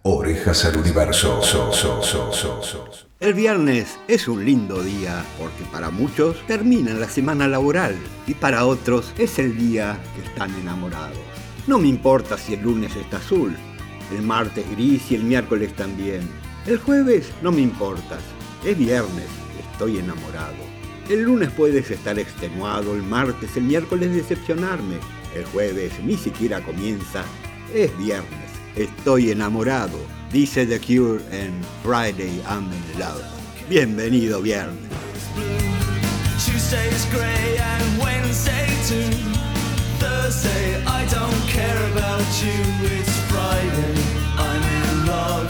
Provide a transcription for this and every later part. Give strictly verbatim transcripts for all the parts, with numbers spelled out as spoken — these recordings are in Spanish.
Orejas al universo. So, so, so, so, so. El viernes es un lindo día porque para muchos termina la semana laboral y para otros es el día que están enamorados. No me importa si el lunes está azul, el martes gris y el miércoles también. El jueves no me importa, es viernes, estoy enamorado. El lunes puedes estar extenuado, el martes, el miércoles decepcionarme. El jueves ni siquiera comienza, es viernes. Estoy enamorado, dice The Cure en Friday I'm in Love. Bienvenido viernes. Tuesday's grey and Wednesday too. Thursday I don't care about you. It's Friday I'm in love.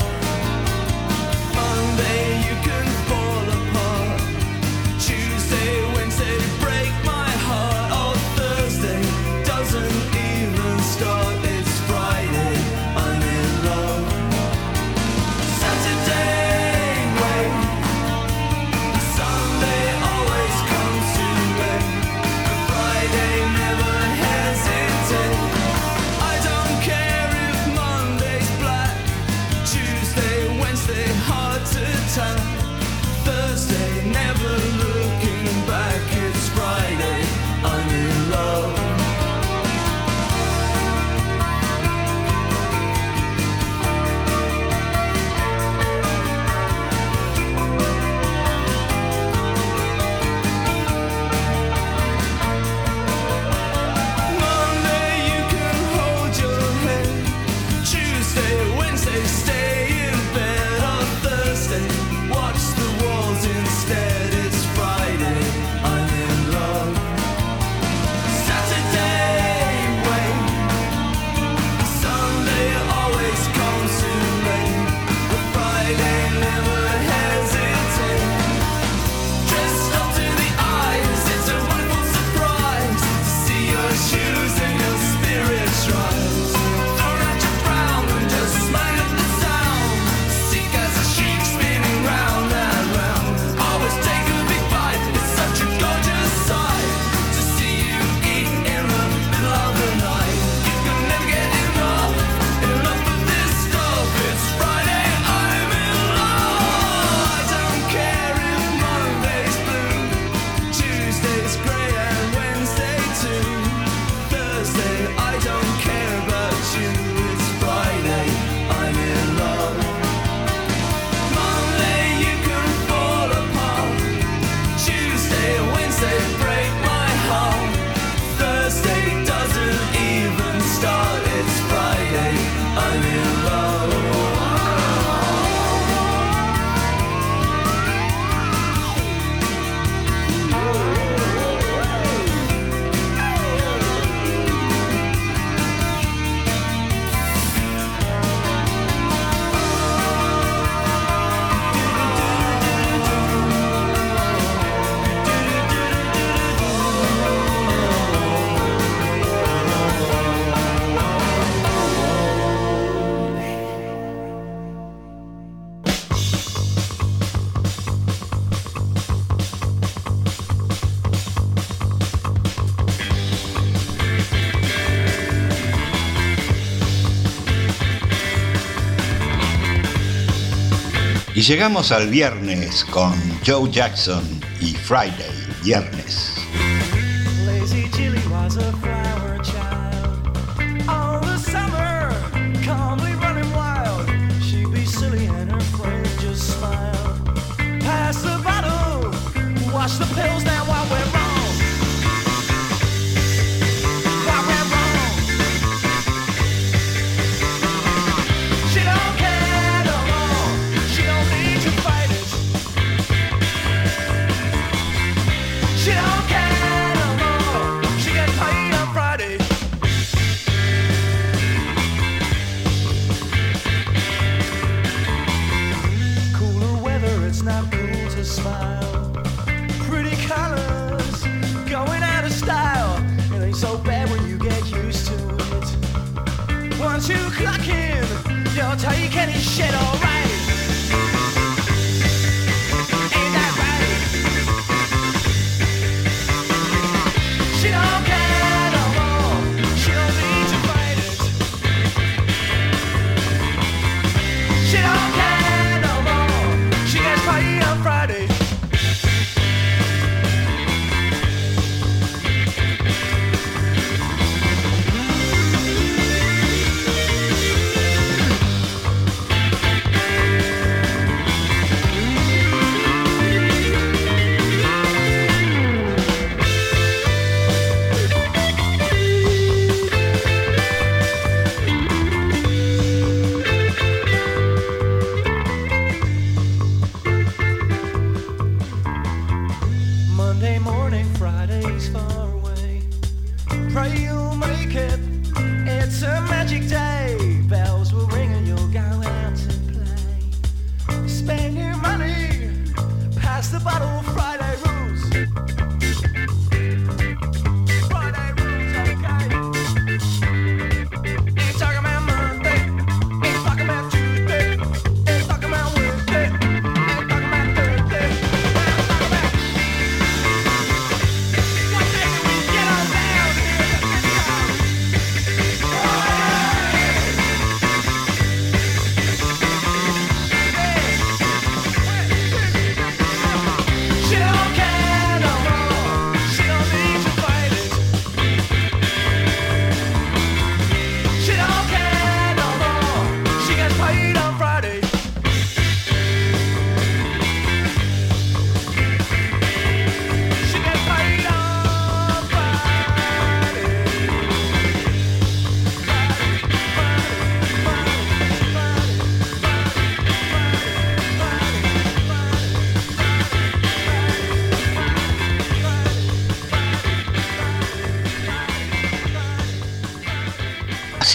Monday you can fall apart. Tuesday, Wednesday break my heart. Oh, Thursday doesn't even start. It's Friday. Thursday, never looking back, it's Friday, I'm in love. Monday, you can hold your head. Tuesday, Wednesday, stay in bed. On Thursday, watch the walls instead. It's Friday, I'm in love. Saturday, wait. Sunday always comes too late. But Friday, never hesitate. Dressed up to the eyes, it's a wonderful surprise to see your shoes and your spirits rise. Throw out your frown and just smile at the sound. Sick as a sheep spinning round and round. Always take a big bite, it's such a gorgeous sight to see you eat in the middle of the night. You can never get enough, enough of this stuff. It's Friday, I'm in love. I don't care if Monday's blue, Tuesday's grey and Wednesday too. Thursday, I don't care about you. It's Friday, I'm in love. Monday, you can fall apart. Tuesday, Wednesday, break my heart. Thursday doesn't even start. It's Friday, I'm in love. Y llegamos al viernes con Joe Jackson y Friday, viernes. Lazy Jilly was a flower child. All the summer, calmly running wild. She'd be silly and her friends just smile. Pass the bottle, wash the pills down while we're wrong. While we're wrong. She don't care no more. She don't need to fight it. She don't care no more. She gets paid on Friday. Cooler weather, it's not cool to smile. Pretty colors, going out of style. It ain't so bad when you get used to it. Once you clock in, you'll take any shit alright. Ain't that right? She don't care no more. She don't need to fight it.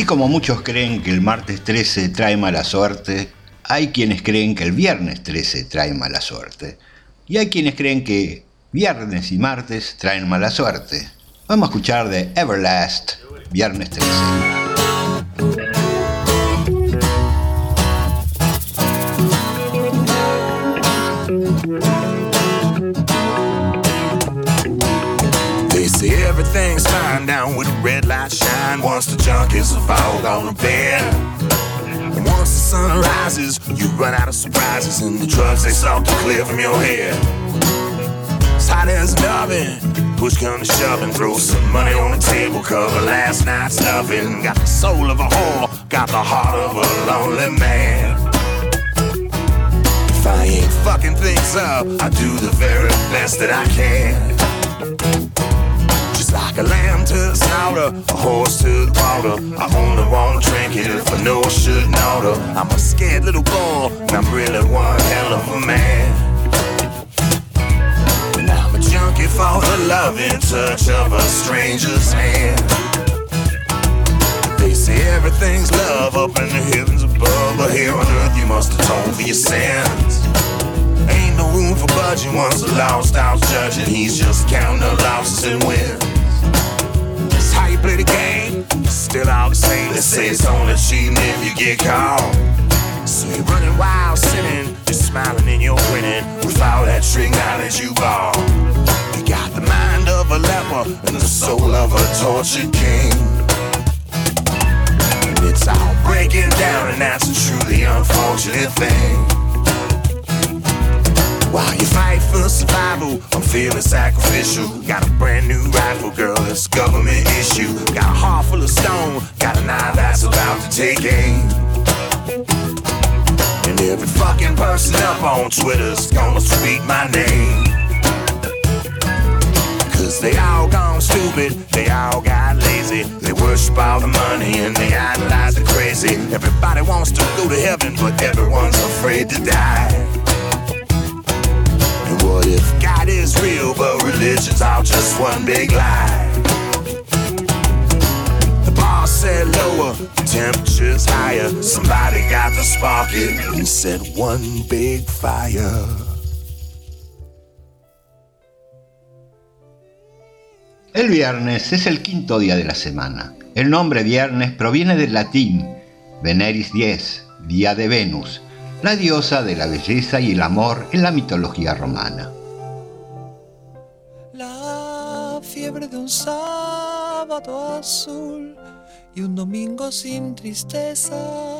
como muchos creen que el martes trece trae mala suerte, hay quienes creen que el viernes trece trae mala suerte. Y hay quienes creen que viernes y martes traen mala suerte. Vamos a escuchar de Everlast, viernes trece. They say everything's fine down with a red light shine. Once the junkies have all gone to bed, and once the sun rises, you run out of surprises, and the drugs they sought to clear from your head. It's hot as an oven, push come to shove and throw some money on the table, cover last night's stuffing. Got the soul of a whore, got the heart of a lonely man. If I ain't fucking things up, I do the very best that I can. Just like a lamb to the slaughter, a horse to the water, I only want to drink it if I know I shouldn't oughta. I'm a scared little boy, and I'm really one hell of a man. And I'm a junkie for the loving touch of a stranger's hand. They say everything's love up in the heavens above, but here on earth you must atone for your sins. Ain't no room for budging once the law stops judging. He's just counting the losses and wins. That's how you play the game. Still all the same. They say it's only cheating if you get caught. So you're running wild, sinning, just smiling and you're winning without that trick knowledge you bought. You got the mind of a leper and the soul of a tortured king. And it's all breaking down, and that's a truly unfortunate thing. While you fight for survival, I'm feeling sacrificial. Got a brand new rifle, girl, it's a government issue. Got a heart full of stone, got an eye that's about to take aim. And every fucking person up on Twitter's gonna tweet my name. Cause they all gone stupid, they all got lazy. They worship all the money and they idolize the crazy. Everybody wants to go to heaven, but everyone's afraid to die. And what if God is real, but religion's all just one big lie? The bar said lower, the temperature's higher. Somebody got to spark it and set one big fire. El viernes es el quinto día de la semana. El nombre viernes proviene del latín Veneris dies, día de Venus, la diosa de la belleza y el amor en la mitología romana. La fiebre de un sábado azul y un domingo sin tristezas.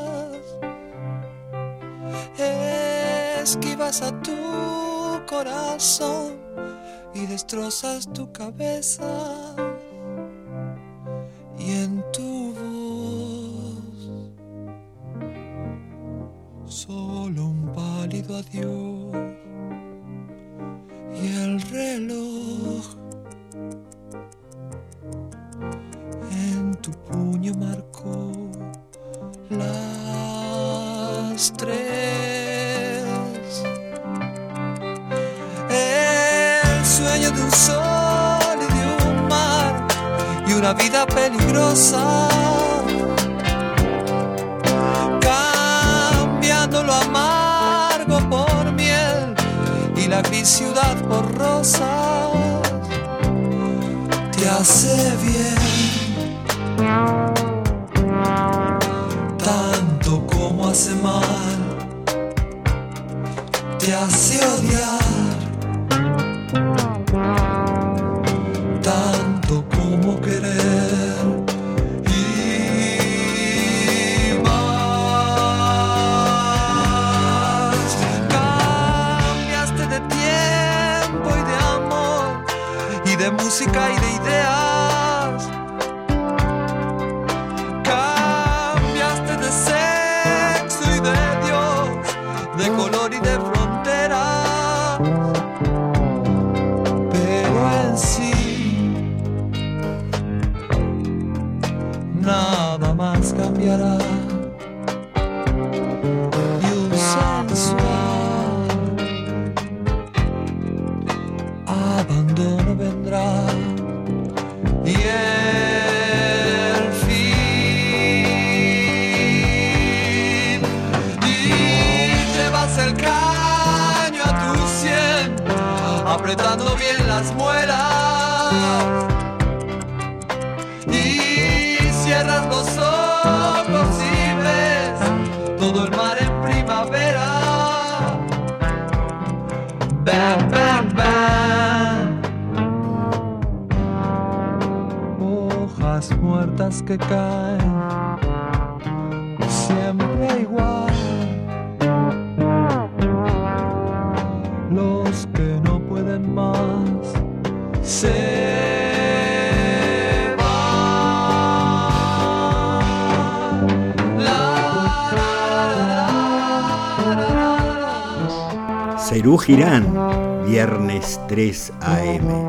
Esquivas a tu corazón y destrozas tu cabeza, y en tu voz solo un pálido adiós, y el reloj en tu puño marcó las tres. Sueño de un sol y de un mar y una vida peligrosa, cambiando lo amargo por miel y la gris ciudad por rosas. Te hace bien tanto como hace mal, te hace odiar tanto como querer y más. Cambiaste de tiempo y de amor y de música y de ideas. Cambiaste de sexo y de Dios, de color y de frontera. Nada más cambiará y un sensual abandono vendrá el caño a tu sien, apretando bien las muelas. Y cierras los ojos y ves todo el mar en primavera. Bam, bam, bam. Hojas muertas que caen, siempre igual. Los que no pueden más se Serú Girán, viernes tres a eme.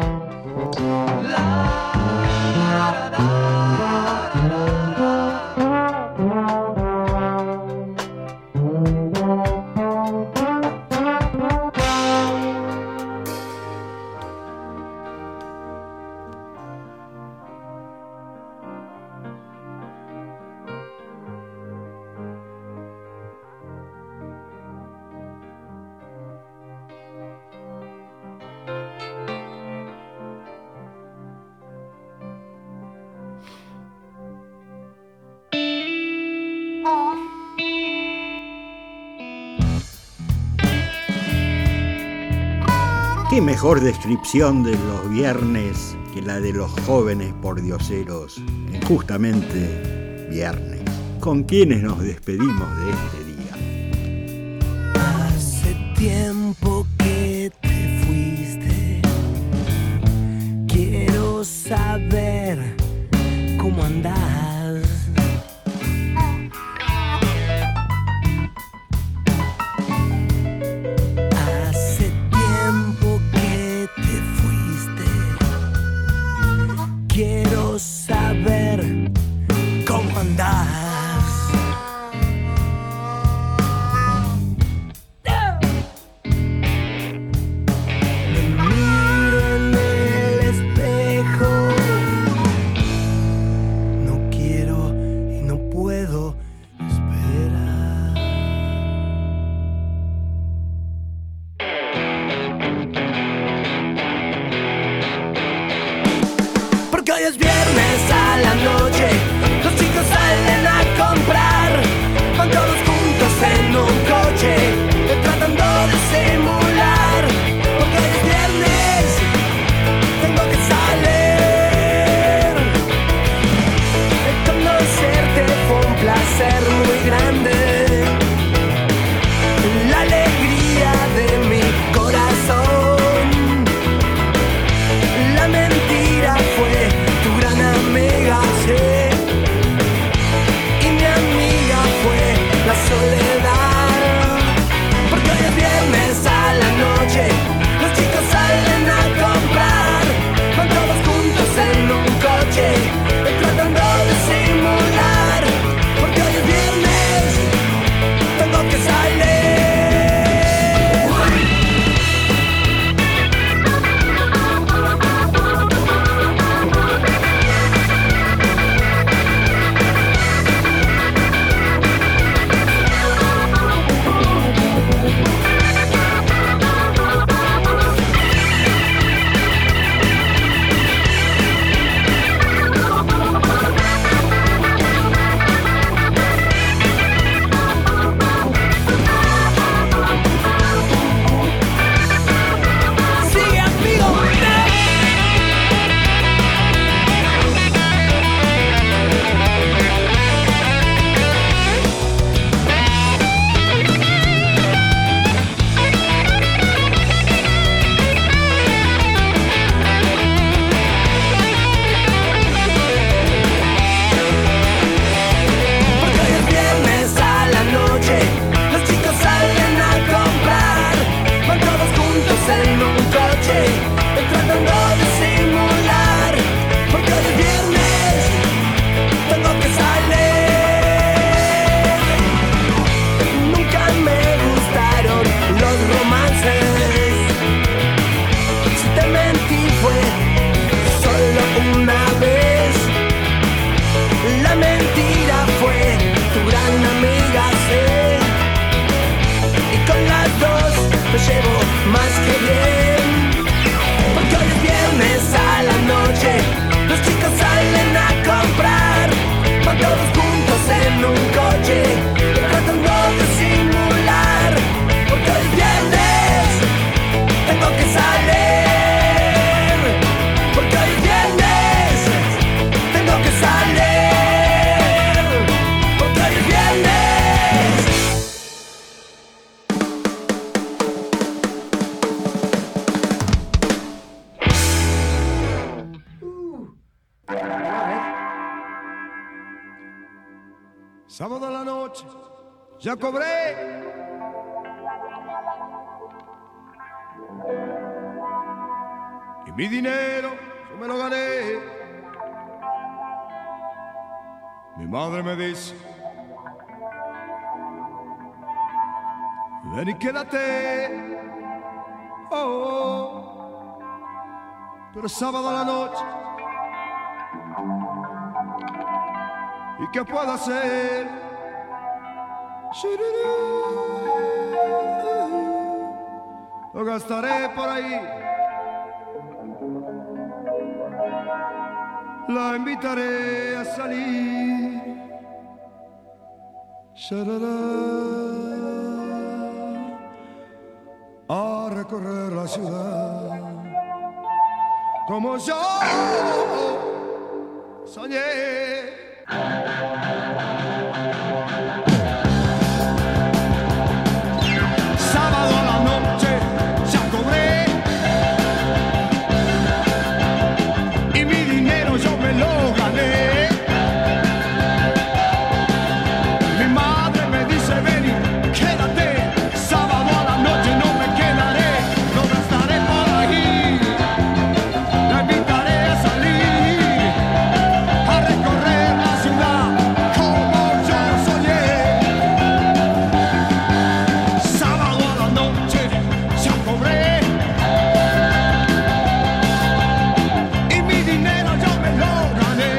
Qué mejor descripción de los viernes que la de los jóvenes pordioseros en justamente viernes, con quienes nos despedimos de este día. Hace tiempo que te fuiste, quiero saber cómo andás. Quiero saber cómo andás. Me miro en el espejo dos me llevo más que bien. Porque hoy es viernes a la noche, los chicos salen a comprar, van todos juntos en un coche, tratando de simular. Porque hoy es viernes, tengo que salir. Porque hoy es viernes, tengo que salir. Porque hoy es viernes. Sábado a la noche, ya cobré. Y mi dinero, yo me lo gané. Mi madre me dice, ven y quédate. Oh, oh. Pero sábado a la noche, ¿y qué puedo hacer? Lo gastaré por ahí. La invitaré a salir. A recorrer la ciudad como yo soñé. Sábado a la noche ya cobré y mi dinero yo me lo gané. Mi madre me dice ven y quédate. Sábado a la noche no me quedaré, lo gastaré por ahí. La invitaré a salir, a recorrer la ciudad como yo soñé. Sábado a la noche ya cobré y mi dinero yo me lo gané.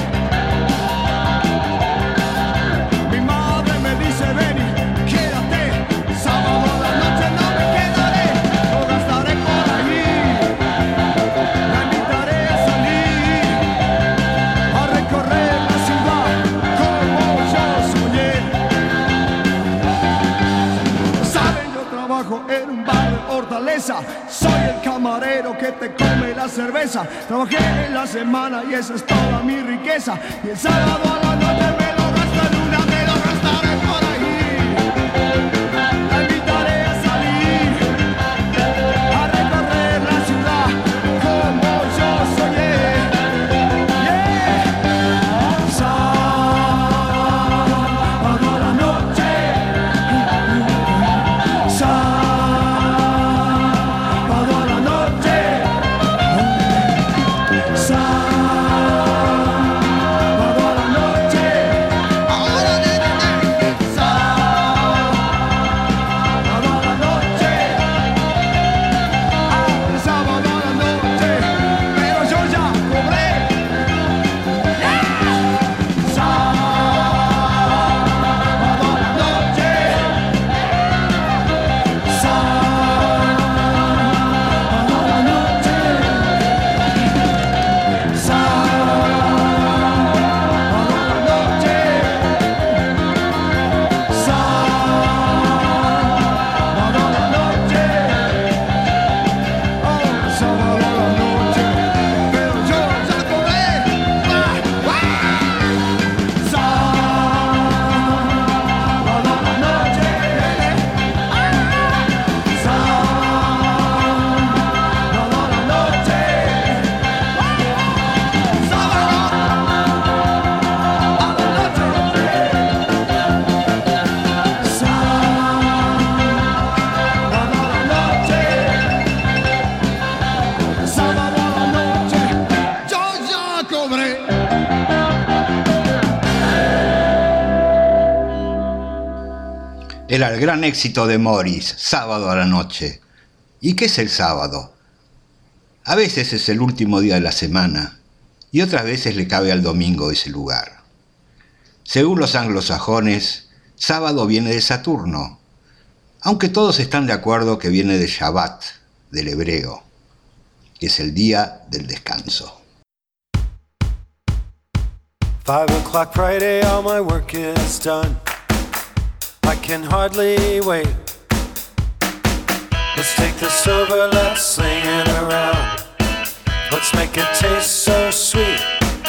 Mi madre me dice ven y quédate. Sábado a la noche no me quedaré, lo gastaré por ahí. La invitaré a salir, a recorrer la ciudad como yo soñé. Saben, yo trabajo en un bar de Hortaleza, soy el camarero que te come la cerveza. Trabajé en la semana y esa es toda mi riqueza. Y el sábado a la noche me lo gasto en una, me lo gastaré por ahí. La invitaré a salir, a recorrer la ciudad como yo soñé. Yeah. Sábado a la noche, sábado a la noche, sábado a la noche, ahora de sábado a la noche, ahora sábado a la noche, pero yo ya cobré. Sábado a la noche, sábado a la noche, Era el gran éxito de Morris, Sábado a la noche. ¿Y qué es el sábado? A veces es el último día de la semana y otras veces le cabe al domingo ese lugar. Según los anglosajones, sábado viene de Saturno, Aunque todos están de acuerdo que viene de Shabbat, del hebreo, que es el día del descanso. Five o'clock Friday, all my work is done. I can hardly wait. Let's take this over, let's sling it around. Let's make it taste so sweet.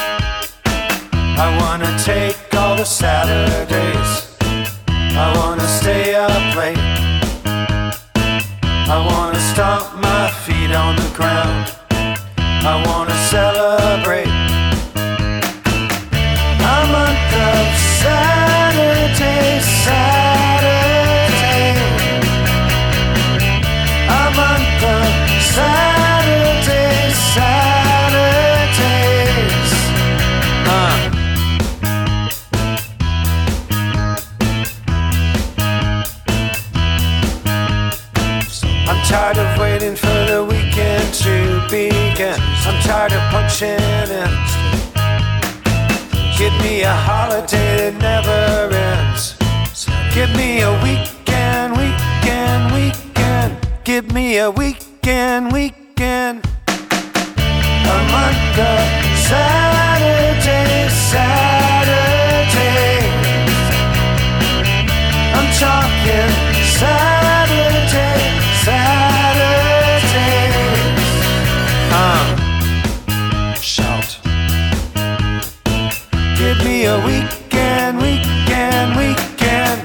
I wanna take all the Saturdays. I wanna stay up late. I wanna stomp my feet on the ground. I wanna celebrate. A month of Saturday, Saturday. A month of Saturday, Saturdays. Uh. I'm tired of waiting for the weekend to begin. I'm tired of punching in. Give me a holiday that never ends. Give me a weekend, weekend, weekend. Give me a weekend, weekend. A month of Saturday, Saturday. I'm talking Saturday, Saturday. Uh, shout. Give me a weekend, weekend, weekend.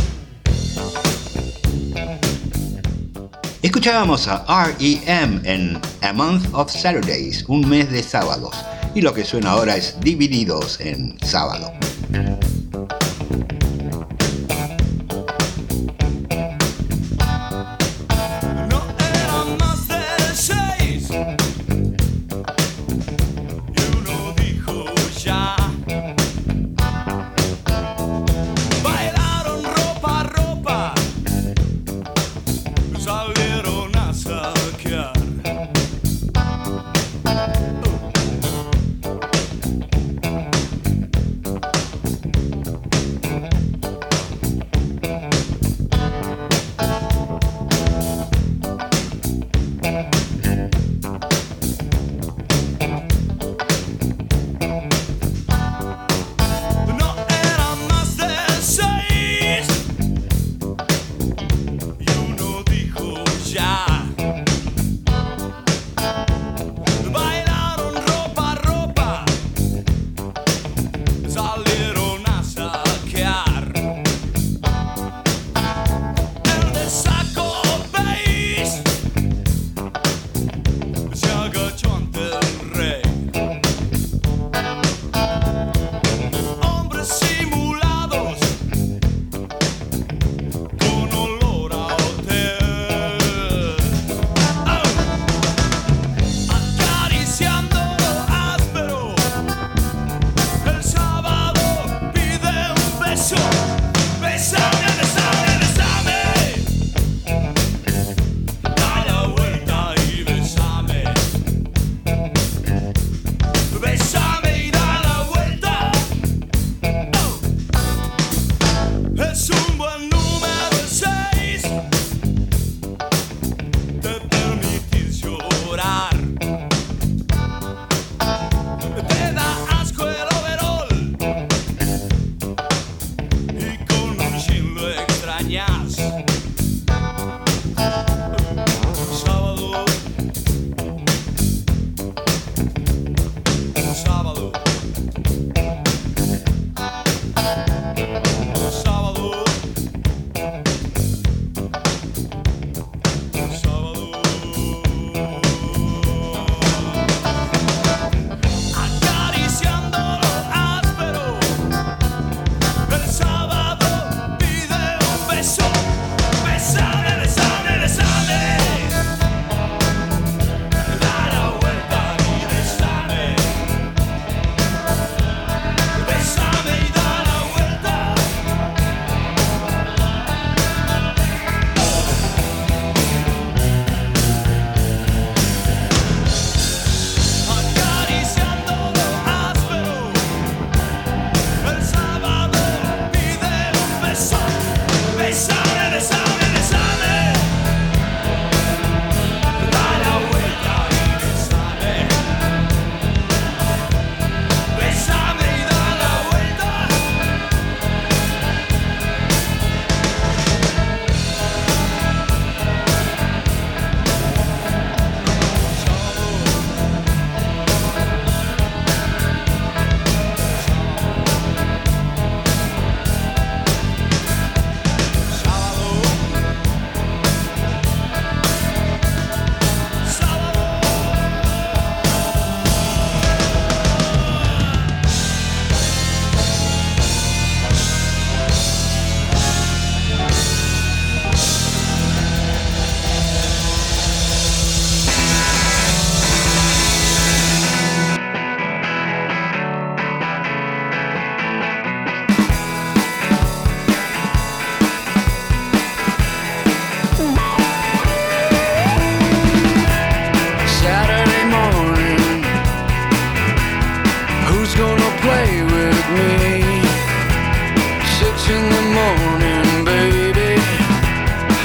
Escuchábamos a R E M en A Month of Saturdays, un mes de sábados, y lo que suena ahora es Divididos en sábado. Salieron a saquear.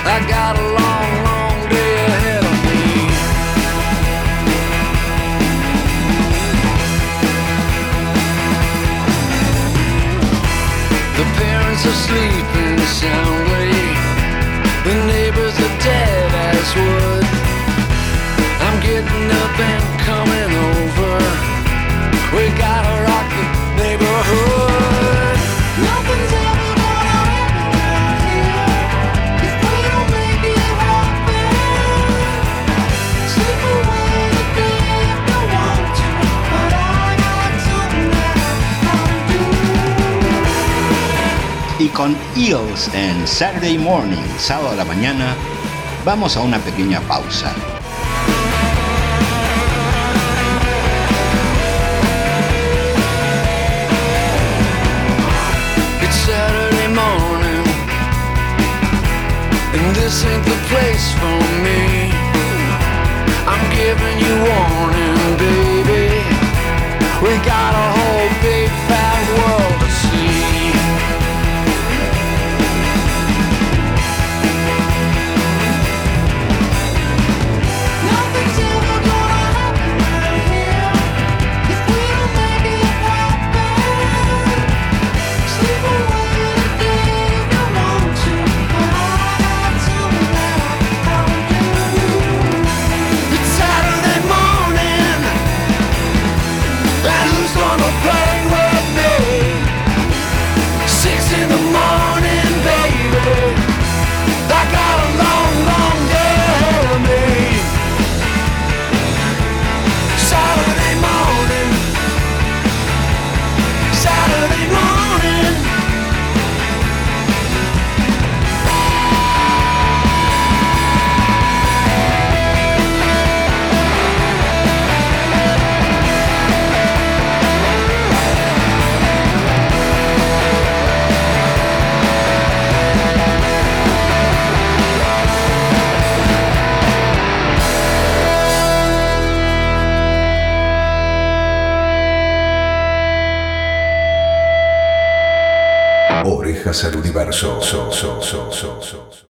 I got a long, long day ahead of me. The parents are sleeping soundly. The neighbors are dead as wood. I'm getting up and coming over. We gotta rock the neighborhood. Nothing's ever gonna happen around here if we don't make it happen. Slip away the day if I want to, but I got something that I do. Y con Eels en Saturday Morning, sábado a la mañana, vamos a una pequeña pausa. It's Saturday morning, and this ain't the place for me. I'm giving you warning, baby. We got a whole big fat world to see. Nothing's ever gonna happen right here if we don't make it happen. Slip away the day if you want to, but I got something that I do. It's Saturday morning, and who's gonna play with me? Six in the morning, baby. I got a long, long day ahead of me. Saturday morning, Saturday morning. Orejas al universo. So, so, so, so, so.